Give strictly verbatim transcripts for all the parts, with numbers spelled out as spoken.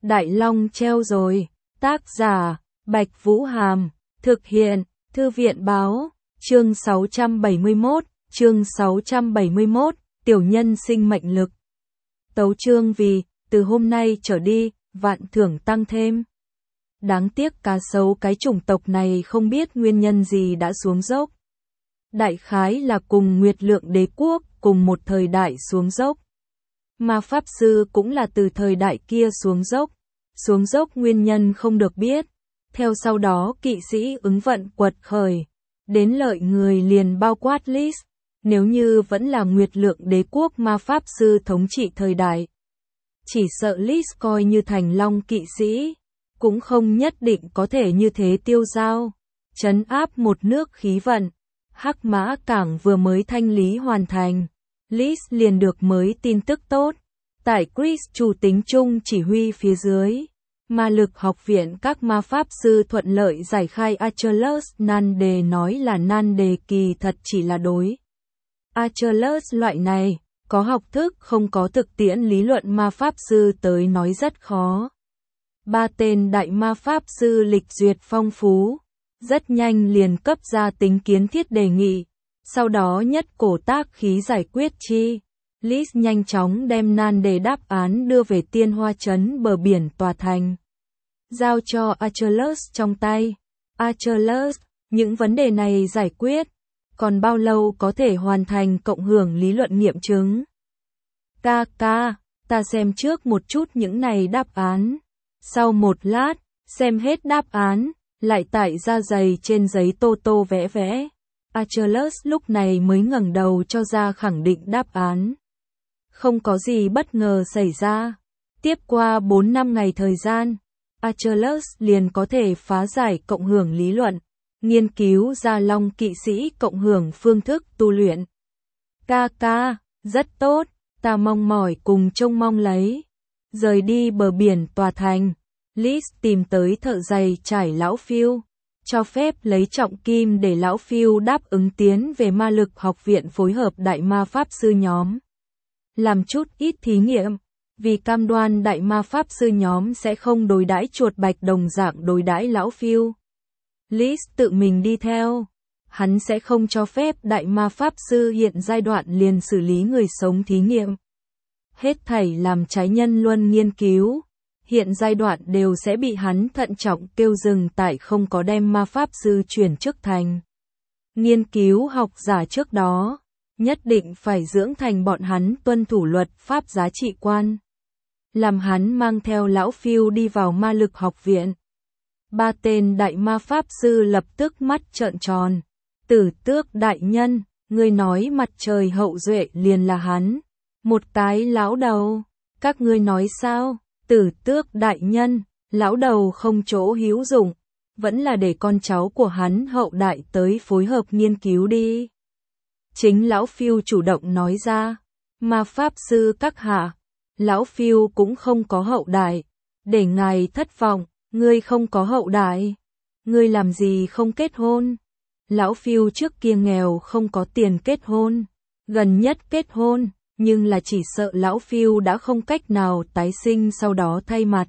Đại Long treo rồi. Tác giả, Bạch Vũ Hàm. Thực hiện, Thư viện Báo. Chương sáu trăm bảy mươi mốt, chương sáu trăm bảy mươi mốt, tiểu nhân sinh mệnh lực. Tấu chương vì, từ hôm nay trở đi, vạn thưởng tăng thêm. Đáng tiếc cá sấu cái chủng tộc này không biết nguyên nhân gì đã xuống dốc. Đại khái là cùng Nguyệt Lượng Đế quốc, cùng một thời đại xuống dốc. Ma Pháp Sư cũng là từ thời đại kia xuống dốc. Xuống dốc nguyên nhân không được biết. Theo sau đó kỵ sĩ ứng vận quật khởi. Đến lợi người liền bao quát Lis. Nếu như vẫn là Nguyệt Lượng Đế quốc Ma Pháp Sư thống trị thời đại. Chỉ sợ Lis coi như thành long kỵ sĩ. Cũng không nhất định có thể như thế tiêu dao. Trấn áp một nước khí vận. Hắc Mã Cảng vừa mới thanh lý hoàn thành. Lis liền được mới tin tức tốt. Tại Chris chủ tính chung chỉ huy phía dưới. Ma lực học viện các ma pháp sư thuận lợi giải khai Achilles nan đề, nói là nan đề kỳ thật chỉ là đối. Achilles loại này, có học thức không có thực tiễn lý luận ma pháp sư tới nói rất khó. Ba tên đại ma pháp sư lịch duyệt phong phú, rất nhanh liền cấp ra tính kiến thiết đề nghị, sau đó nhất cổ tác khí giải quyết chi. Lis nhanh chóng đem nan đề đáp án đưa về Tiên Hoa Trấn bờ biển tòa thành. Giao cho Achilles trong tay. Achilles, những vấn đề này giải quyết. Còn bao lâu có thể hoàn thành cộng hưởng lý luận nghiệm chứng? Ca ca, ta xem trước một chút những này đáp án. Sau một lát, xem hết đáp án, lại tải ra giày trên giấy tô tô vẽ vẽ. Achilles lúc này mới ngẩng đầu cho ra khẳng định đáp án. Không có gì bất ngờ xảy ra. Tiếp qua bốn năm ngày thời gian, Achilles liền có thể phá giải cộng hưởng lý luận, nghiên cứu ra long kỵ sĩ cộng hưởng phương thức tu luyện. Ca ca, rất tốt, ta mong mỏi cùng trông mong lấy. Rời đi bờ biển tòa thành, Lis tìm tới thợ giày trải lão Phiêu, cho phép lấy trọng kim để lão Phiêu đáp ứng tiến về ma lực học viện phối hợp đại ma pháp sư nhóm. Làm chút ít thí nghiệm, vì cam đoan đại ma pháp sư nhóm sẽ không đối đãi chuột bạch đồng dạng đối đãi lão Phiêu. Lis tự mình đi theo, hắn sẽ không cho phép đại ma pháp sư hiện giai đoạn liền xử lý người sống thí nghiệm. Hết thảy làm trái nhân luân nghiên cứu, hiện giai đoạn đều sẽ bị hắn thận trọng kêu dừng tại không có đem ma pháp sư chuyển chức thành nghiên cứu học giả trước đó. Nhất định phải dưỡng thành bọn hắn tuân thủ luật pháp giá trị quan. Làm hắn mang theo lão Phiêu đi vào ma lực học viện. Ba tên đại ma pháp sư lập tức mắt trợn tròn. Tử Tước đại nhân, ngươi nói mặt trời hậu duệ liền là hắn. Một cái lão đầu. Các ngươi nói sao? Tử Tước đại nhân, lão đầu không chỗ hữu dụng. Vẫn là để con cháu của hắn hậu đại tới phối hợp nghiên cứu đi. Chính lão Phiêu chủ động nói ra. Ma pháp sư các hạ, lão Phiêu cũng không có hậu đại. Để ngài thất vọng, ngươi không có hậu đại. Ngươi làm gì không kết hôn? Lão Phiêu trước kia nghèo không có tiền kết hôn. Gần nhất kết hôn, nhưng là chỉ sợ lão Phiêu đã không cách nào tái sinh sau đó thay mặt.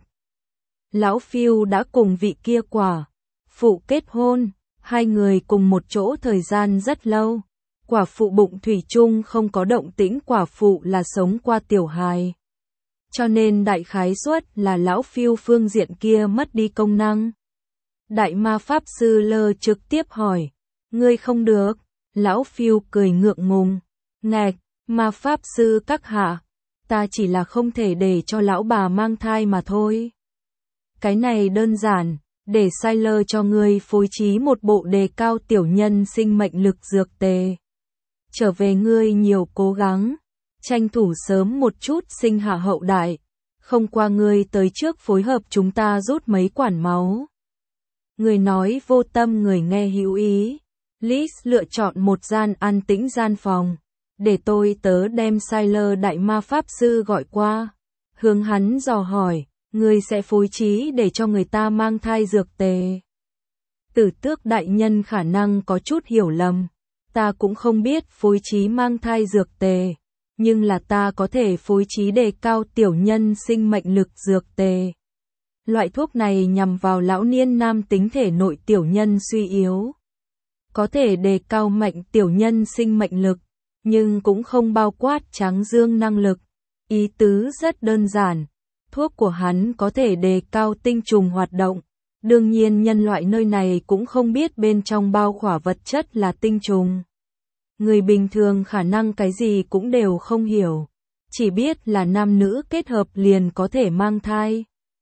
Lão Phiêu đã cùng vị kia quả phụ kết hôn, hai người cùng một chỗ thời gian rất lâu. Quả phụ bụng thủy chung không có động tĩnh, quả phụ là sống qua tiểu hài. Cho nên đại khái suất là lão Phiêu phương diện kia mất đi công năng. Đại ma pháp sư lơ trực tiếp hỏi. Ngươi không được. Lão Phiêu cười ngượng ngùng. Ngạch, ma pháp sư các hạ. Ta chỉ là không thể để cho lão bà mang thai mà thôi. Cái này đơn giản. Để sai lơ cho ngươi phối trí một bộ đề cao tiểu nhân sinh mệnh lực dược tề. Trở về ngươi nhiều cố gắng, tranh thủ sớm một chút sinh hạ hậu đại, không qua ngươi tới trước phối hợp chúng ta rút mấy quản máu. Người nói vô tâm người nghe hữu ý. Lis lựa chọn một gian an tĩnh gian phòng, để tôi tớ đem Siler đại ma pháp sư gọi qua, hướng hắn dò hỏi, ngươi sẽ phối trí để cho người ta mang thai dược tề. Tử Tước đại nhân khả năng có chút hiểu lầm. Ta cũng không biết phối trí mang thai dược tề, nhưng là ta có thể phối trí đề cao tiểu nhân sinh mệnh lực dược tề. Loại thuốc này nhằm vào lão niên nam tính thể nội tiểu nhân suy yếu. Có thể đề cao mạnh tiểu nhân sinh mệnh lực, nhưng cũng không bao quát tráng dương năng lực. Ý tứ rất đơn giản, thuốc của hắn có thể đề cao tinh trùng hoạt động. Đương nhiên nhân loại nơi này cũng không biết bên trong bao khỏa vật chất là tinh trùng. Người bình thường khả năng cái gì cũng đều không hiểu, chỉ biết là nam nữ kết hợp liền có thể mang thai.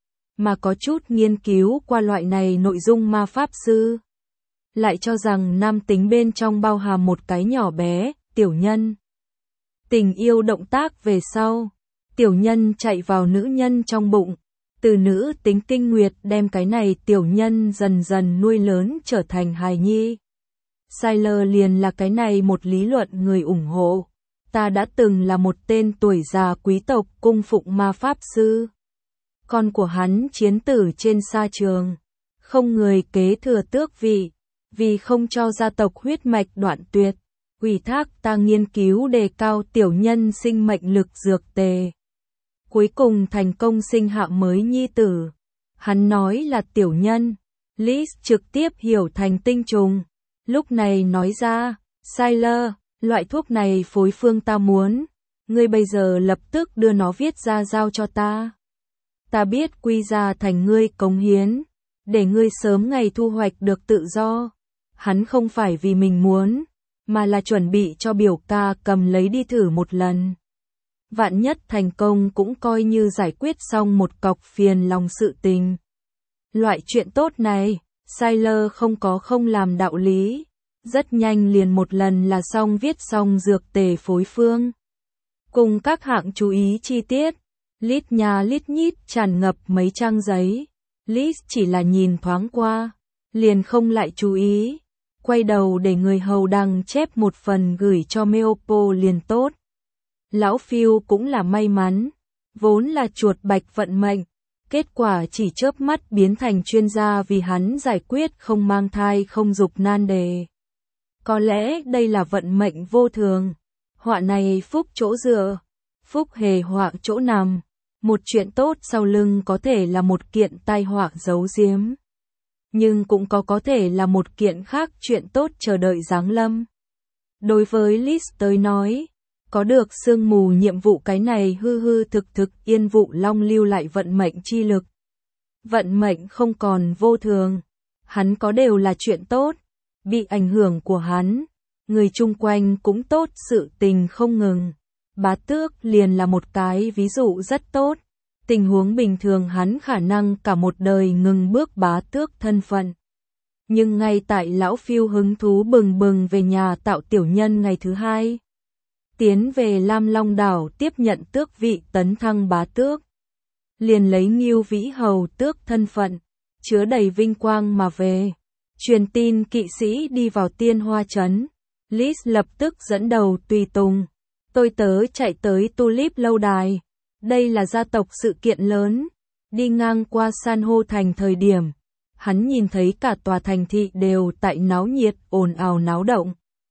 Mà có chút nghiên cứu qua loại này nội dung ma pháp sư lại cho rằng nam tính bên trong bao hàm một cái nhỏ bé, tiểu nhân. Tình yêu động tác về sau, tiểu nhân chạy vào nữ nhân trong bụng, từ nữ tính kinh nguyệt đem cái này tiểu nhân dần dần nuôi lớn trở thành hài nhi. Sylar liền là cái này một lý luận người ủng hộ. Ta đã từng là một tên tuổi già quý tộc cung phụng ma pháp sư. Con của hắn chiến tử trên sa trường, không người kế thừa tước vị, vì không cho gia tộc huyết mạch đoạn tuyệt, ủy thác ta nghiên cứu đề cao tiểu nhân sinh mệnh lực dược tề. Cuối cùng thành công sinh hạ mới nhi tử. Hắn nói là tiểu nhân, Liz trực tiếp hiểu thành tinh trùng. Lúc này nói ra, Sylar, loại thuốc này phối phương ta muốn, ngươi bây giờ lập tức đưa nó viết ra giao cho ta. Ta biết quy ra thành ngươi cống hiến, để ngươi sớm ngày thu hoạch được tự do. Hắn không phải vì mình muốn, mà là chuẩn bị cho biểu ca cầm lấy đi thử một lần. Vạn nhất thành công cũng coi như giải quyết xong một cọc phiền lòng sự tình. Loại chuyện tốt này, Sylar không có không làm đạo lý. Rất nhanh liền một lần là xong viết xong dược tề phối phương. Cùng các hạng chú ý chi tiết, lít nha lít nhít tràn ngập mấy trang giấy. Liz chỉ là nhìn thoáng qua, liền không lại chú ý. Quay đầu để người hầu đăng chép một phần gửi cho Meopo liền tốt. Lão Phil cũng là may mắn, vốn là chuột bạch vận mệnh, kết quả chỉ chớp mắt biến thành chuyên gia vì hắn giải quyết không mang thai không dục nan đề. Có lẽ đây là vận mệnh vô thường, họa này phúc chỗ dựa, phúc hề họa chỗ nằm, một chuyện tốt sau lưng có thể là một kiện tai họa giấu giếm. Nhưng cũng có có thể là một kiện khác chuyện tốt chờ đợi giáng lâm. Đối với Liz tới nói, có được sương mù nhiệm vụ cái này hư hư thực thực yên vụ long lưu lại vận mệnh chi lực. Vận mệnh không còn vô thường, hắn có đều là chuyện tốt, bị ảnh hưởng của hắn, người chung quanh cũng tốt sự tình không ngừng. Bá tước liền là một cái ví dụ rất tốt, tình huống bình thường hắn khả năng cả một đời ngừng bước bá tước thân phận. Nhưng ngay tại lão Phiêu hứng thú bừng bừng về nhà tạo tiểu nhân ngày thứ hai, tiến về Lam Long đảo tiếp nhận tước vị tấn thăng bá tước, liền lấy Ngưu Vĩ hầu tước thân phận, chứa đầy vinh quang mà về. Truyền tin kỵ sĩ đi vào Tiên Hoa trấn, Liz lập tức dẫn đầu tùy tùng. Tôi tớ chạy tới Tulip lâu đài, đây là gia tộc sự kiện lớn. Đi ngang qua san hô thành thời điểm, hắn nhìn thấy cả tòa thành thị đều tại náo nhiệt, ồn ào náo động.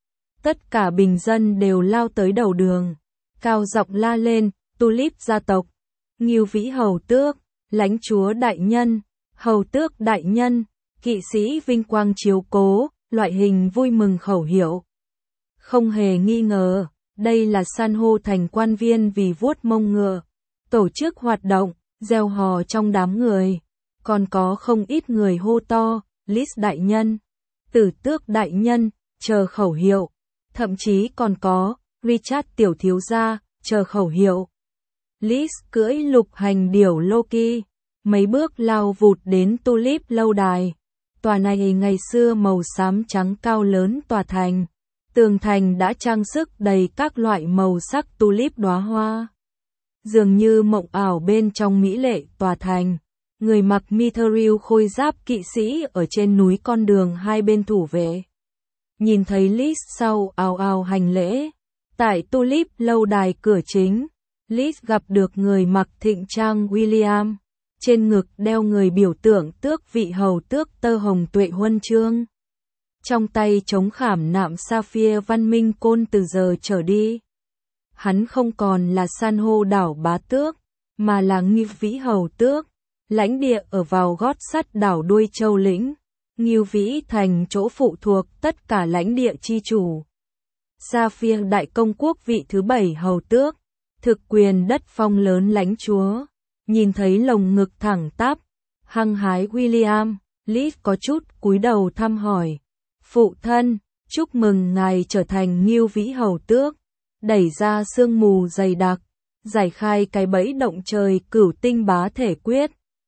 Tất cả bình dân đều lao tới đầu đường, cao giọng la lên, Tulip gia tộc, Ngưu Vĩ hầu tước, lãnh chúa đại nhân, hầu tước đại nhân, kỵ sĩ vinh quang chiếu cố, loại hình vui mừng khẩu hiệu. Không hề nghi ngờ, đây là san hô thành quan viên vì vuốt mông ngựa, tổ chức hoạt động, reo hò trong đám người. Còn có không ít người hô to, Liz đại nhân, Tử tước đại nhân, chờ khẩu hiệu. Thậm chí còn có, Richard tiểu thiếu gia, chờ khẩu hiệu. Liz cưỡi lục hành điểu Loki, mấy bước lao vụt đến Tulip lâu đài. Tòa này ngày xưa màu xám trắng cao lớn tòa thành. Tường thành đã trang sức đầy các loại màu sắc tulip đóa hoa. Dường như mộng ảo bên trong mỹ lệ tòa thành. Người mặc mithril khôi giáp kỵ sĩ ở trên núi con đường hai bên thủ vệ. Nhìn thấy Liz sau ào ào hành lễ. Tại Tulip lâu đài cửa chính, Liz gặp được người mặc thịnh trang William. Trên ngực đeo người biểu tượng tước vị hầu tước tơ hồng tuệ huân chương. Trong tay chống khảm nạm sapphire văn minh côn từ giờ trở đi. Hắn không còn là san hô đảo bá tước, mà là Ngưu Vĩ hầu tước, lãnh địa ở vào gót sắt đảo đuôi châu lĩnh. Ngưu Vĩ Thành chỗ phụ thuộc tất cả lãnh địa chi chủ. Sa Phiêng Đại Công Quốc vị thứ bảy hầu tước, thực quyền đất phong lớn lãnh chúa. Nhìn thấy lồng ngực thẳng tắp, hăng hái William, Liz có chút cúi đầu thăm hỏi. Phụ thân, chúc mừng ngài trở thành Ngưu Vĩ hầu tước. Đẩy ra sương mù dày đặc, giải khai cái bẫy động trời cửu tinh bá thể quyết.